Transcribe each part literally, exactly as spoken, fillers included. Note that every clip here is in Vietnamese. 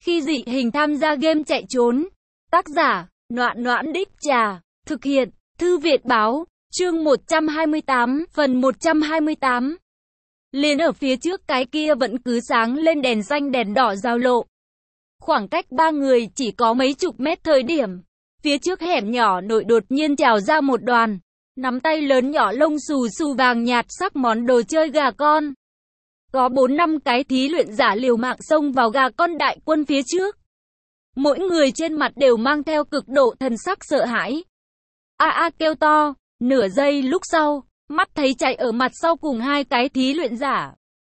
Khi dị hình tham gia game chạy trốn. Tác giả, Noãn Noãn Đích Trà. Thực hiện, Thư viện báo. Chương một trăm hai mươi tám, phần một trăm hai mươi tám. Liền ở phía trước cái kia vẫn cứ sáng lên đèn xanh đèn đỏ giao lộ. Khoảng cách ba người chỉ có mấy chục mét thời điểm. Phía trước hẻm nhỏ nội đột nhiên trào ra một đoàn. Nắm tay lớn nhỏ lông xù xù vàng nhạt sắc món đồ chơi gà con. Có bốn năm cái thí luyện giả liều mạng xông vào gà con đại quân phía trước. Mỗi người trên mặt đều mang theo cực độ thần sắc sợ hãi. A a kêu to, nửa giây lúc sau, mắt thấy chạy ở mặt sau cùng hai cái thí luyện giả.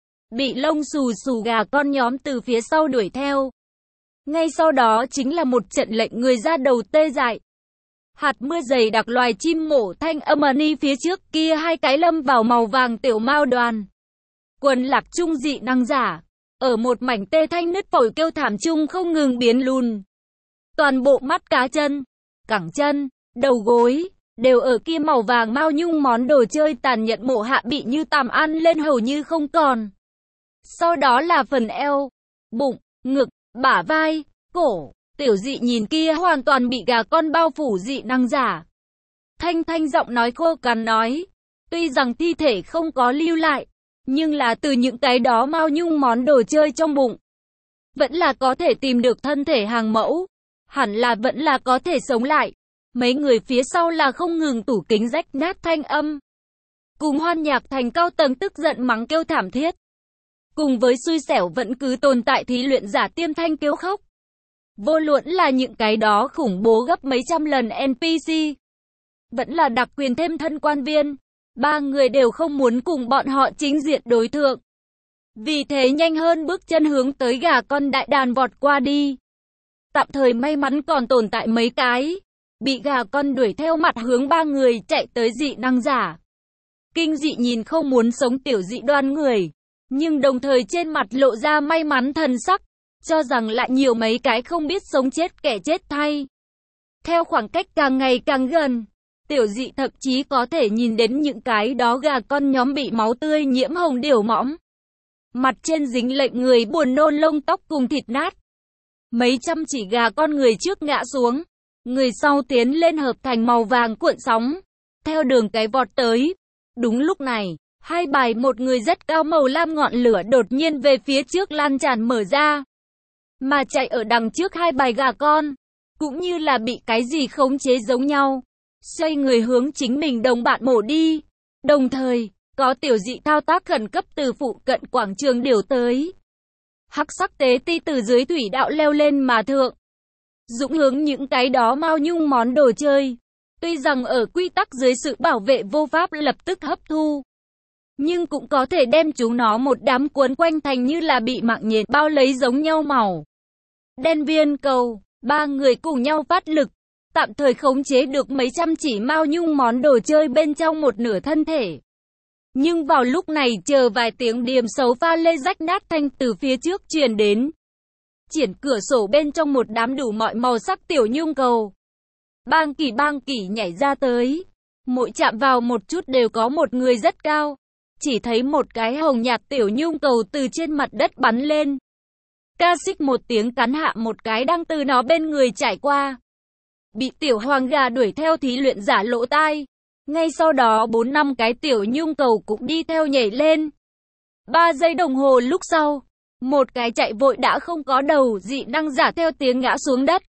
Bị lông xù xù gà con nhóm từ phía sau đuổi theo. Ngay sau đó chính là một trận lệnh người ra đầu tê dại. Hạt mưa dày đặc loài chim mổ thanh âm ni phía trước kia hai cái lâm vào màu vàng tiểu mao đoàn. Quần lạc trung dị năng giả, ở một mảnh tê thanh nứt phổi kêu thảm chung không ngừng biến lùn. Toàn bộ mắt cá chân, cẳng chân, đầu gối, đều ở kia màu vàng mao nhung món đồ chơi tàn nhẫn mổ hạ bị như tàm ăn lên hầu như không còn. Sau đó là phần eo, bụng, ngực, bả vai, cổ. Tiểu dị nhìn kia hoàn toàn bị gà con bao phủ dị năng giả. Thanh thanh giọng nói khô cằn nói. Tuy rằng thi thể không có lưu lại, nhưng là từ những cái đó mao nhung món đồ chơi trong bụng. Vẫn là có thể tìm được thân thể hàng mẫu. Hẳn là vẫn là có thể sống lại. Mấy người phía sau là không ngừng tủ kính rách nát thanh âm. Cùng Hoan Nhạc Thành cao tầng tức giận mắng kêu thảm thiết. Cùng với xui xẻo vẫn cứ tồn tại thí luyện giả tiêm thanh kêu khóc. Vô luận là những cái đó khủng bố gấp mấy trăm lần en pê xê. Vẫn là đặc quyền thêm thân quan viên. Ba người đều không muốn cùng bọn họ chính diện đối thượng. Vì thế nhanh hơn bước chân hướng tới gà con đại đàn vọt qua đi. Tạm thời may mắn còn tồn tại mấy cái. Bị gà con đuổi theo mặt hướng ba người chạy tới dị năng giả. Kinh dị nhìn không muốn sống tiểu dị đoan người. Nhưng đồng thời trên mặt lộ ra may mắn thần sắc. Cho rằng lại nhiều mấy cái không biết sống chết kẻ chết thay. Theo khoảng cách càng ngày càng gần, tiểu dị thậm chí có thể nhìn đến những cái đó gà con nhóm bị máu tươi nhiễm hồng điểu mõm. Mặt trên dính lệnh người buồn nôn lông tóc cùng thịt nát. Mấy trăm chỉ gà con người trước ngã xuống, người sau tiến lên hợp thành màu vàng cuộn sóng, theo đường cái vọt tới. Đúng lúc này, hai bài một người rất cao màu lam ngọn lửa đột nhiên về phía trước lan tràn mở ra. Mà chạy ở đằng trước hai bài gà con, cũng như là bị cái gì khống chế giống nhau. Xoay người hướng chính mình đồng bạn mổ đi. Đồng thời, có tiểu dị thao tác khẩn cấp từ phụ cận quảng trường điều tới. Hắc sắc tế ti từ dưới thủy đạo leo lên mà thượng. Dũng hướng những cái đó mao nhung món đồ chơi. Tuy rằng ở quy tắc dưới sự bảo vệ vô pháp lập tức hấp thu. Nhưng cũng có thể đem chúng nó một đám cuốn quanh thành như là bị mạng nhện bao lấy giống nhau màu. Đen viên cầu, ba người cùng nhau phát lực, tạm thời khống chế được mấy trăm chỉ mao nhung món đồ chơi bên trong một nửa thân thể. Nhưng vào lúc này chờ vài tiếng điềm xấu pha lê rách nát thanh từ phía trước truyền đến. Triển cửa sổ bên trong một đám đủ mọi màu sắc tiểu nhung cầu. Bang kỳ bang kỳ nhảy ra tới. Mỗi chạm vào một chút đều có một người rất cao. Chỉ thấy một cái hồng nhạt tiểu nhung cầu từ trên mặt đất bắn lên. Ca xích một tiếng cắn hạ một cái đang từ nó bên người trải qua. Bị tiểu hoàng gà đuổi theo thí luyện giả lỗ tai. Ngay sau đó bốn năm cái tiểu nhung cầu cũng đi theo nhảy lên. Ba giây đồng hồ lúc sau, một cái chạy vội đã không có đầu dị năng giả theo tiếng ngã xuống đất.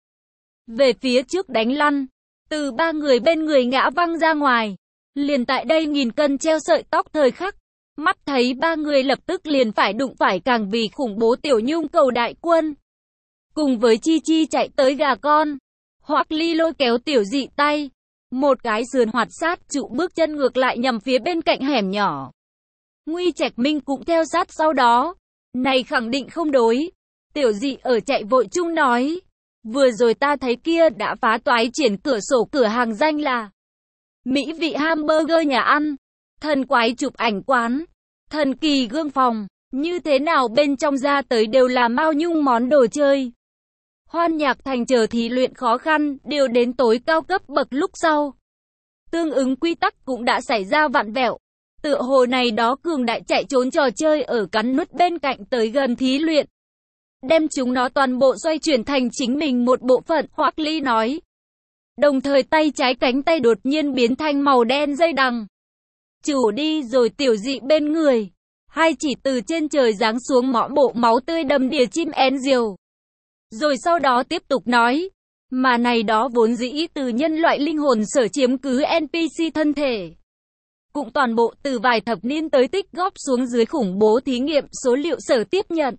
Về phía trước đánh lăn, từ ba người bên người ngã văng ra ngoài. Liền tại đây nghìn cân treo sợi tóc thời khắc. Mắt thấy ba người lập tức liền phải đụng phải càng vì khủng bố tiểu nhung cầu đại quân. Cùng với Chi Chi chạy tới gà con. Hoắc Ly lôi kéo tiểu dị tay. Một cái sườn hoạt sát trụ bước chân ngược lại nhằm phía bên cạnh hẻm nhỏ. Nguy Trạch Minh cũng theo sát sau đó. Này khẳng định không đối. Tiểu dị ở chạy vội chung nói. Vừa rồi ta thấy kia đã phá toái triển cửa sổ cửa hàng danh là mỹ vị hamburger nhà ăn. Thần quái chụp ảnh quán, thần kỳ gương phòng, như thế nào bên trong ra tới đều là mao nhung món đồ chơi. Hoan Nhạc Thành chờ thí luyện khó khăn, đều đến tối cao cấp bậc lúc sau. Tương ứng quy tắc cũng đã xảy ra vặn vẹo. Tựa hồ này đó cường đại chạy trốn trò chơi ở cắn nuốt bên cạnh tới gần thí luyện. đem chúng nó toàn bộ xoay chuyển thành chính mình một bộ phận, Hoắc Ly nói. Đồng thời tay trái cánh tay đột nhiên biến thành màu đen dây đằng. Chủ đi rồi Tiểu Dị bên người. Hai chỉ từ trên trời giáng xuống mõ bộ máu tươi đầm đìa chim én diều. Rồi sau đó tiếp tục nói. Mà này đó vốn dĩ từ nhân loại linh hồn sở chiếm cứ en pê xê thân thể. Cũng toàn bộ từ vài thập niên tới tích góp xuống dưới khủng bố thí nghiệm số liệu sở tiếp nhận.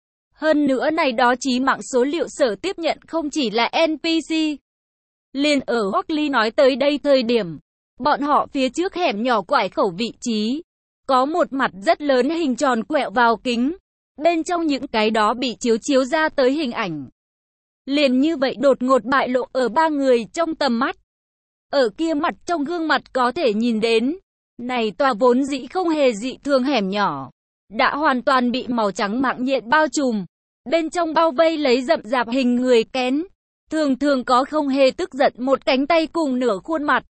Hơn nữa này đó chí mạng số liệu sở tiếp nhận không chỉ là en pê xê. Liền ở Hoắc Ly nói tới đây thời điểm, bọn họ phía trước hẻm nhỏ quải khẩu vị trí, có một mặt rất lớn hình tròn quẹo vào kính, bên trong những cái đó bị chiếu chiếu ra tới hình ảnh. Liền như vậy đột ngột bại lộ ở ba người trong tầm mắt. Ở kia mặt trong gương mặt có thể nhìn đến, này tòa vốn dĩ không hề dị thường hẻm nhỏ, đã hoàn toàn bị màu trắng mạng nhện bao trùm, bên trong bao vây lấy rậm rạp hình người kén. Thường thường có không hề tức giận một cánh tay cùng nửa khuôn mặt.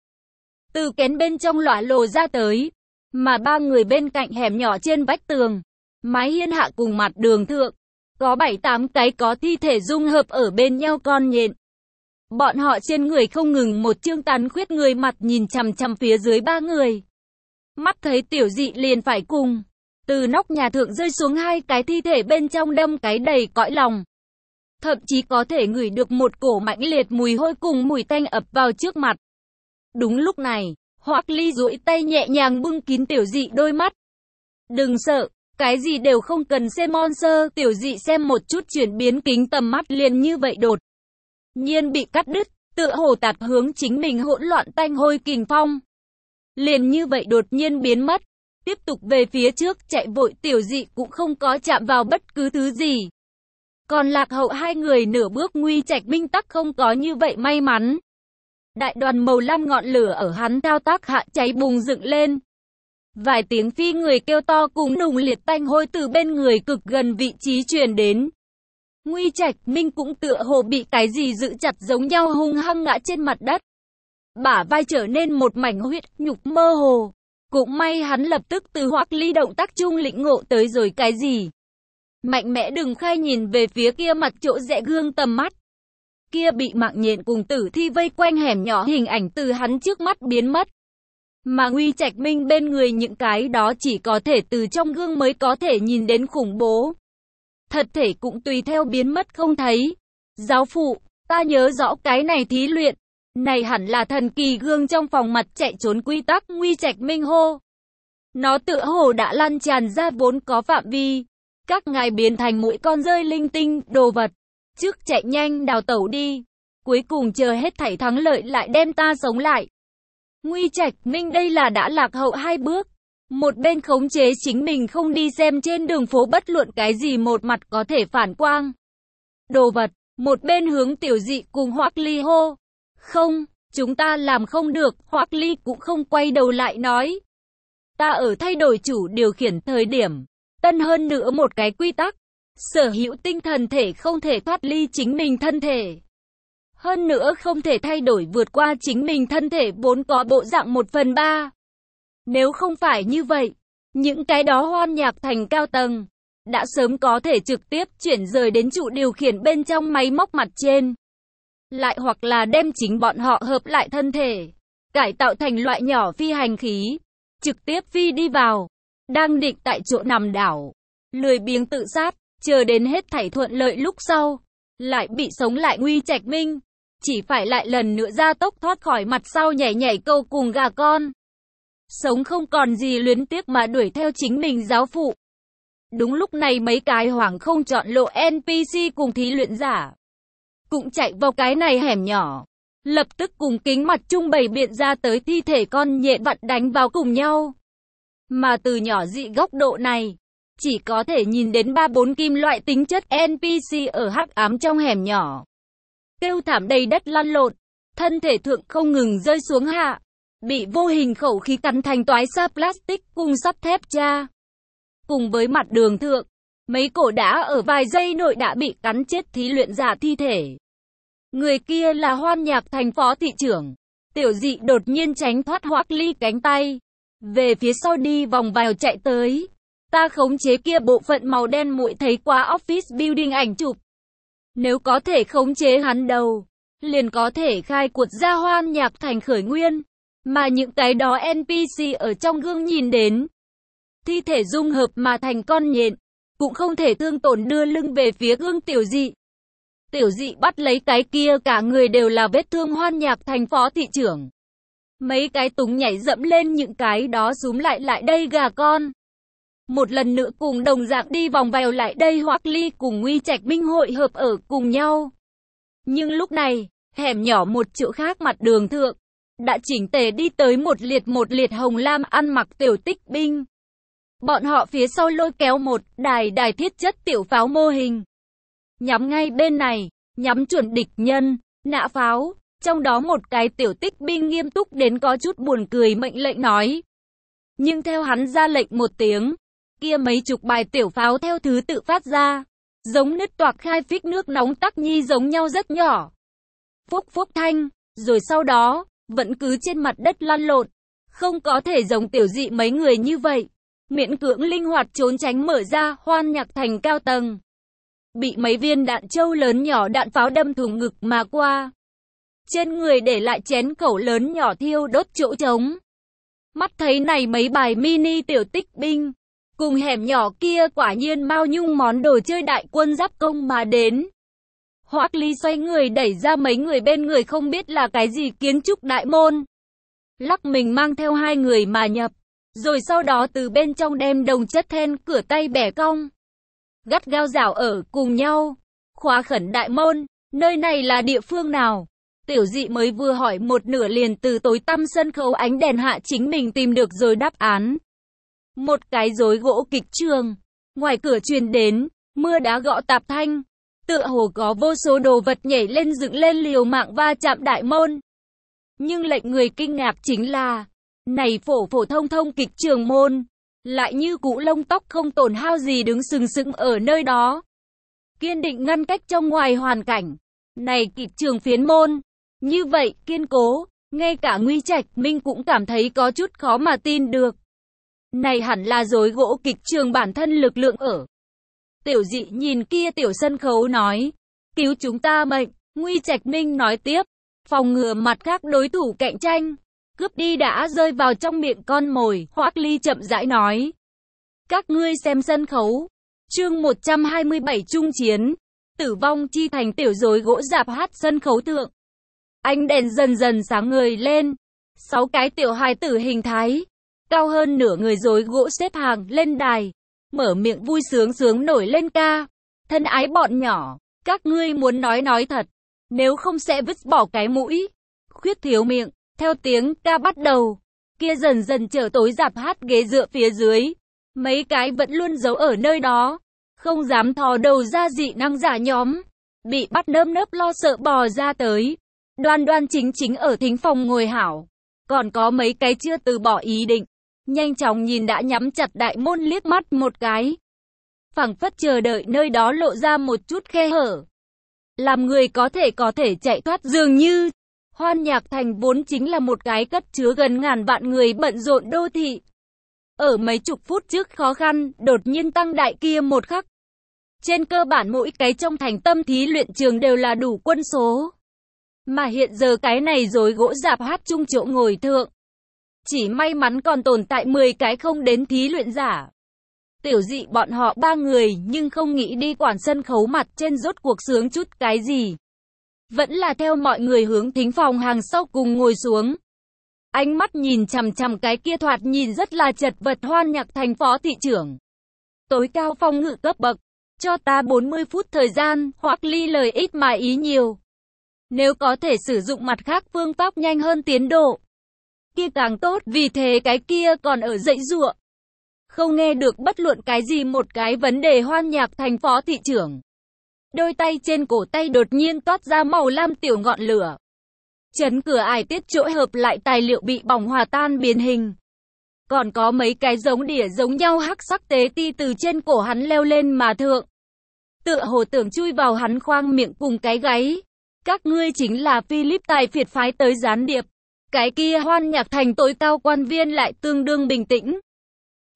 Từ kén bên trong lỏa lồ ra tới. Mà ba người bên cạnh hẻm nhỏ trên vách tường. Mái hiên hạ cùng mặt đường thượng. Có bảy tám cái có thi thể dung hợp ở bên nhau con nhện. Bọn họ trên người không ngừng một chương tàn khuyết người mặt nhìn chằm chằm phía dưới ba người. Mắt thấy Tiểu Dị liền phải cùng. Từ nóc nhà thượng rơi xuống hai cái thi thể bên trong đâm cái đầy cõi lòng. Thậm chí có thể ngửi được một cổ mãnh liệt mùi hôi cùng mùi tanh ập vào trước mặt. Đúng lúc này, Hoắc Ly duỗi tay nhẹ nhàng bưng kín Tiểu Dị đôi mắt. Đừng sợ, cái gì đều không cần xem monster. Tiểu Dị xem một chút chuyển biến kính tầm mắt liền như vậy đột nhiên bị cắt đứt, tựa hồ tạt hướng chính mình hỗn loạn tanh hôi kình phong. Liền như vậy đột nhiên biến mất, tiếp tục về phía trước chạy vội. Tiểu Dị cũng không có chạm vào bất cứ thứ gì. Còn lạc hậu hai người nửa bước Nguy Trạch Minh tắc không có như vậy may mắn. Đại đoàn màu lam ngọn lửa ở hắn thao tác hạ cháy bùng dựng lên. Vài tiếng phi người kêu to cùng nùng liệt tanh hôi từ bên người cực gần vị trí truyền đến. Nguy Trạch Minh cũng tựa hồ bị cái gì giữ chặt giống nhau hung hăng ngã trên mặt đất. Bả vai trở nên một mảnh huyết nhục mơ hồ. Cũng may hắn lập tức từ Hoắc Ly động tác trung lĩnh ngộ tới rồi cái gì. Mạnh mẽ đừng khai nhìn về phía kia mặt chỗ rẽ gương tầm mắt. Kia bị mạng nhện cùng tử thi vây quanh hẻm nhỏ hình ảnh từ hắn trước mắt biến mất. Mà Nguy Trạch Minh bên người những cái đó chỉ có thể từ trong gương mới có thể nhìn đến khủng bố. Thật thể cũng tùy theo biến mất không thấy. Giáo phụ, ta nhớ rõ cái này thí luyện. Này hẳn là thần kỳ gương trong phòng mặt chạy trốn quy tắc. Nguy Trạch Minh hô. Nó tựa hồ đã lan tràn ra vốn có phạm vi. Các ngài biến thành mũi con rơi linh tinh, đồ vật. Trước chạy nhanh đào tẩu đi. Cuối cùng chờ hết thảy thắng lợi lại đem ta sống lại. Nguy Trạch Minh đây là đã lạc hậu hai bước. Một bên khống chế chính mình không đi xem trên đường phố bất luận cái gì một mặt có thể phản quang. Đồ vật, một bên hướng Tiểu Dị cùng Hoắc Ly hô. Không, chúng ta làm không được. Hoắc Ly cũng không quay đầu lại nói. Ta ở thay đổi chủ điều khiển thời điểm. Tân hơn nữa một cái quy tắc. Sở hữu tinh thần thể không thể thoát ly chính mình thân thể. Hơn nữa không thể thay đổi vượt qua chính mình thân thể vốn có bộ dạng một phần ba. Nếu không phải như vậy, những cái đó hoan nhạc thành cao tầng, đã sớm có thể trực tiếp chuyển rời đến trụ điều khiển bên trong máy móc mặt trên. Lại hoặc là đem chính bọn họ hợp lại thân thể, cải tạo thành loại nhỏ phi hành khí, trực tiếp phi đi vào, đang định tại chỗ nằm đảo, lười biếng tự sát, chờ đến hết thảy thuận lợi lúc sau, lại bị sống lại Nguy Trạch Minh, chỉ phải lại lần nữa ra tốc thoát khỏi mặt sau nhảy nhảy câu cùng gà con. Sống không còn gì luyến tiếc mà đuổi theo chính mình giáo phụ. Đúng lúc này mấy cái hoảng không chọn lộ en pê xê cùng thí luyện giả cũng chạy vào cái này hẻm nhỏ, lập tức cùng kính mặt trung bày biện ra tới thi thể con nhện vặn đánh vào cùng nhau. Mà từ nhỏ dị góc độ này, chỉ có thể nhìn đến ba bốn kim loại tính chất en pê xê ở hắc ám trong hẻm nhỏ. Kêu thảm đầy đất lăn lộn, thân thể thượng không ngừng rơi xuống hạ, bị vô hình khẩu khí cắn thành toái xa plastic cùng sắt thép cha. Cùng với mặt đường thượng, mấy cổ đã ở vài giây nội đã bị cắn chết thí luyện giả thi thể. Người kia là Hoan Nhạc thành phó thị trưởng. Tiểu Dị đột nhiên tránh thoát Hoắc Ly cánh tay, về phía sau đi vòng vào chạy tới. Ta khống chế kia bộ phận màu đen muội thấy qua office building ảnh chụp. Nếu có thể khống chế hắn đầu, liền có thể khai cuộc ra Hoan Nhạc Thành khởi nguyên. Mà những cái đó en pê xê ở trong gương nhìn đến, thi thể dung hợp mà thành con nhện, cũng không thể thương tổn đưa lưng về phía gương Tiểu Dị. Tiểu Dị bắt lấy cái kia cả người đều là vết thương Hoan Nhạc Thành phó thị trưởng. Mấy cái túng nhảy dẫm lên những cái đó xúm lại lại đây gà con. Một lần nữa cùng đồng dạng đi vòng vèo lại đây Hoắc Ly cùng Nguy Trạch Minh hội hợp ở cùng nhau. Nhưng lúc này, hẻm nhỏ một chỗ khác mặt đường thượng, đã chỉnh tề đi tới một liệt một liệt hồng lam ăn mặc tiểu tích binh. Bọn họ phía sau lôi kéo một đài đài thiết chất tiểu pháo mô hình. Nhắm ngay bên này, nhắm chuẩn địch nhân, nã pháo. Trong đó một cái tiểu tích binh nghiêm túc đến có chút buồn cười mệnh lệnh nói. Nhưng theo hắn ra lệnh một tiếng, kia mấy chục bài tiểu pháo theo thứ tự phát ra. Giống nứt toạc khai phích nước nóng tắc nhi giống nhau rất nhỏ. Phúc phúc thanh, rồi sau đó, vẫn cứ trên mặt đất lăn lộn. Không có thể giống Tiểu Dị mấy người như vậy. Miễn cưỡng linh hoạt trốn tránh mở ra Hoan Nhạc Thành cao tầng. Bị mấy viên đạn trâu lớn nhỏ đạn pháo đâm thủng ngực mà qua. Trên người để lại chén khẩu lớn nhỏ thiêu đốt chỗ trống. Mắt thấy này mấy bài mini tiểu tích binh. Cùng hẻm nhỏ kia quả nhiên Mao Nhung món đồ chơi đại quân giáp công mà đến. Hoắc Ly xoay người đẩy ra mấy người bên người không biết là cái gì kiến trúc đại môn. Lắc mình mang theo hai người mà nhập. Rồi sau đó từ bên trong đem đồng chất then cửa tay bẻ cong. Gắt gao rảo ở cùng nhau. Khóa khẩn đại môn. Nơi này là địa phương nào? Tiểu Dị mới vừa hỏi một nửa liền từ tối tăm sân khấu ánh đèn hạ chính mình tìm được rồi đáp án. Một cái rối gỗ kịch trường. Ngoài cửa truyền đến, mưa đá gõ tạp thanh. Tựa hồ có vô số đồ vật nhảy lên dựng lên liều mạng va chạm đại môn. Nhưng lệnh người kinh ngạc chính là, này phổ phổ thông thông kịch trường môn, lại như cũ lông tóc không tổn hao gì đứng sừng sững ở nơi đó. Kiên định ngăn cách trong ngoài hoàn cảnh. Này kịch trường phiến môn, như vậy kiên cố, ngay cả Nguy Trạch Minh cũng cảm thấy có chút khó mà tin được. Này hẳn là rối gỗ kịch trường bản thân lực lượng ở. Tiểu Dị nhìn kia tiểu sân khấu nói, cứu chúng ta mệnh. Nguy Trạch Minh nói tiếp, phòng ngừa mặt khác đối thủ cạnh tranh, cướp đi đã rơi vào trong miệng con mồi. Hoắc Ly chậm rãi nói, các ngươi xem sân khấu. Chương một trăm hai mươi bảy Trung chiến, tử vong chi thành tiểu rối gỗ rạp hát sân khấu thượng. Ánh đèn dần dần sáng ngời lên, sáu cái tiểu hài tử hình thái, cao hơn nửa người rối gỗ xếp hàng lên đài, mở miệng vui sướng sướng nổi lên ca. Thân ái bọn nhỏ, các ngươi muốn nói nói thật, nếu không sẽ vứt bỏ cái mũi. Khuyết thiếu miệng, theo tiếng ca bắt đầu, kia dần dần trở tối rạp hát ghế dựa phía dưới. Mấy cái vẫn luôn giấu ở nơi đó, không dám thò đầu ra dị năng giả nhóm, bị bắt nơm nớp lo sợ bò ra tới. Đoan đoan chính chính ở thính phòng ngồi hảo, còn có mấy cái chưa từ bỏ ý định, nhanh chóng nhìn đã nhắm chặt đại môn liếc mắt một cái. Phảng phất chờ đợi nơi đó lộ ra một chút khe hở. Làm người có thể có thể chạy thoát dường như. Hoan Nhạc Thành vốn chính là một cái cất chứa gần ngàn vạn người bận rộn đô thị. Ở mấy chục phút trước khó khăn, đột nhiên tăng đại kia một khắc. Trên cơ bản mỗi cái trong thành tâm thí luyện trường đều là đủ quân số. Mà hiện giờ cái này rối gỗ rạp hát chung chỗ ngồi thượng. Chỉ may mắn còn tồn tại mười cái không đến thí luyện giả. Tiểu Dị bọn họ ba người nhưng không nghĩ đi quản sân khấu mặt trên rốt cuộc sướng chút cái gì. Vẫn là theo mọi người hướng thính phòng hàng sau cùng ngồi xuống. Ánh mắt nhìn chằm chằm cái kia thoạt nhìn rất là chật vật Hoan Nhạc Thành phó thị trưởng. Tối cao phong ngự cấp bậc. Cho ta bốn mươi phút thời gian. Hoắc Ly lời ít mà ý nhiều. Nếu có thể sử dụng mặt khác phương pháp nhanh hơn tiến độ, kia càng tốt, vì thế cái kia còn ở dãy giụa. Không nghe được bất luận cái gì một cái vấn đề Hoan Nhạc Thành phó thị trưởng. Đôi tay trên cổ tay đột nhiên toát ra màu lam tiểu ngọn lửa. Chấn cửa ải tiết chỗ hợp lại tài liệu bị bỏng hòa tan biến hình. Còn có mấy cái giống đỉa giống nhau hắc sắc tế ti từ trên cổ hắn leo lên mà thượng. Tựa hồ tưởng chui vào hắn khoang miệng cùng cái gáy. Các ngươi chính là Philip tài phiệt phái tới gián điệp. Cái kia Hoan Nhạc Thành tối cao quan viên lại tương đương bình tĩnh.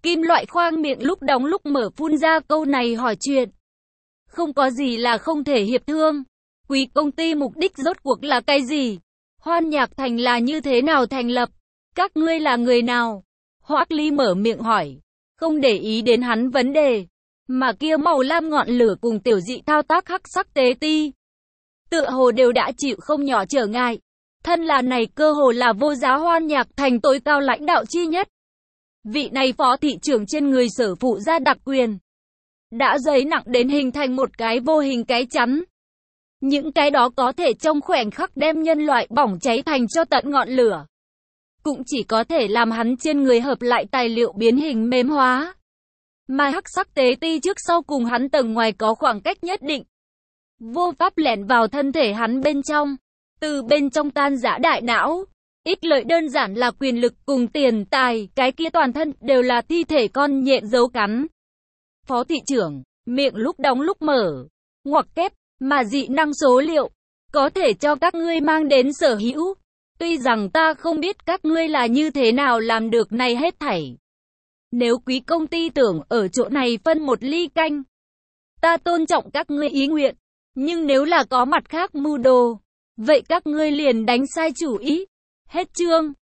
Kim loại khoang miệng lúc đóng lúc mở phun ra câu này hỏi chuyện. Không có gì là không thể hiệp thương. Quý công ty mục đích rốt cuộc là cái gì? Hoan Nhạc Thành là như thế nào thành lập? Các ngươi là người nào? Hoắc Ly mở miệng hỏi, không để ý đến hắn vấn đề, mà kia màu lam ngọn lửa cùng tiểu dị thao tác hắc sắc tế ti. Tựa hồ đều đã chịu không nhỏ trở ngại. Thân là này cơ hồ là vô giá Hoan Nhạc Thành tối cao lãnh đạo chi nhất. Vị này phó thị trưởng trên người sở phụ ra đặc quyền. Đã dày nặng đến hình thành một cái vô hình cái chắn. Những cái đó có thể trong khoảnh khắc đem nhân loại bỏng cháy thành cho tận ngọn lửa. Cũng chỉ có thể làm hắn trên người hợp lại tài liệu biến hình mềm hóa. Mà hắc sắc tế ti trước sau cùng hắn tầng ngoài có khoảng cách nhất định. Vô pháp lẻn vào thân thể hắn bên trong. Từ bên trong tan rã đại não. Ít lợi đơn giản là quyền lực cùng tiền tài, cái kia toàn thân đều là thi thể con nhện dấu cắn. Phó thị trưởng, miệng lúc đóng lúc mở, ngoặc kép, mà dị năng số liệu, có thể cho các ngươi mang đến sở hữu. Tuy rằng ta không biết các ngươi là như thế nào làm được này hết thảy. Nếu quý công ty tưởng ở chỗ này phân một ly canh, ta tôn trọng các ngươi ý nguyện. Nhưng nếu là có mặt khác mưu đồ, vậy các ngươi liền đánh sai chủ ý. Hết chương.